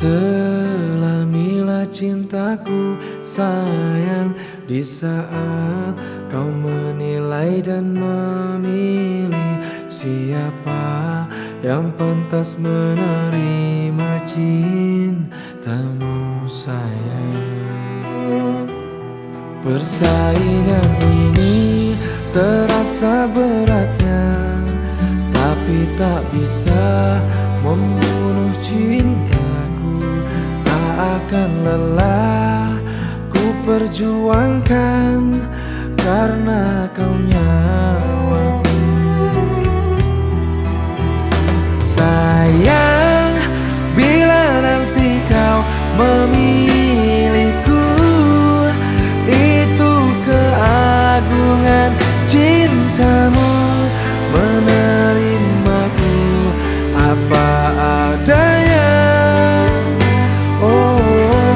Selamilah cintaku sayang, di saat kau menilai dan memilih siapa yang pantas menerima cintamu sayang. Persaingan ini terasa beratnya, tapi tak bisa membunuh cintaku. Tak akan lelah ku perjuangkan, karena kau nyawaku. Sayang, bila nanti kau memilihku, itu keagungan cintamu, menerimaku apa adanya. Oh,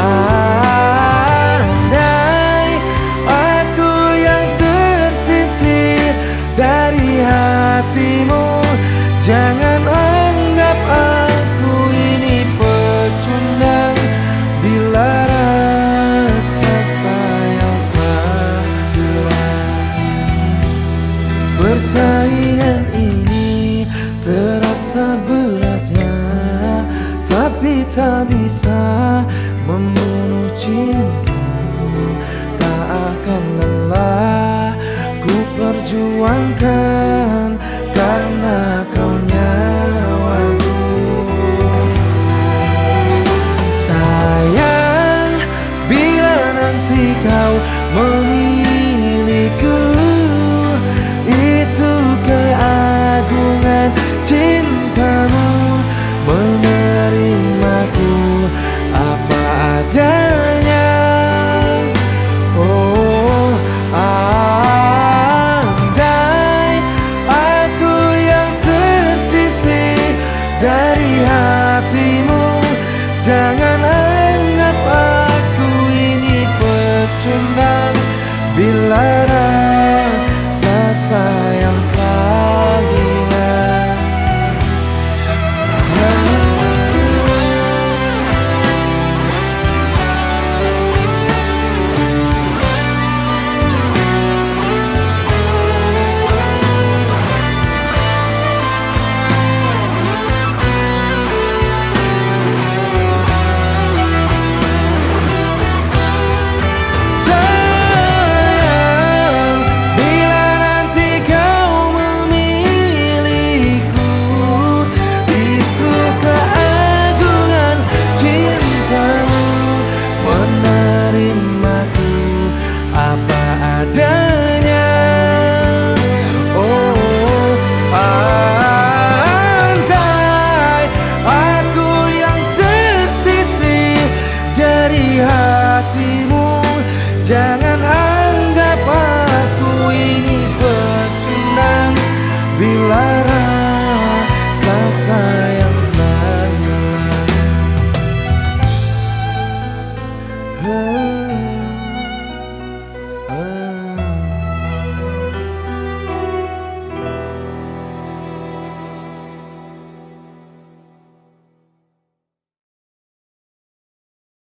andai aku yang tersisih dari hatimu, jangan anggap aku ini pecundang. Bila rasa sayang telah hilang, persaingan ini terasa beratnya, tapi tak bisa membunuh cintaku. Tak akan lelah ku perjuangkan, karena kau nyawaku. Sayang, bila nanti kau memilihku, itu keagungan cintamu, menerimaku apa adanya. Oh, andai aku yang tersisih dari hatimu, jangan anggap aku ini pecundang. Bila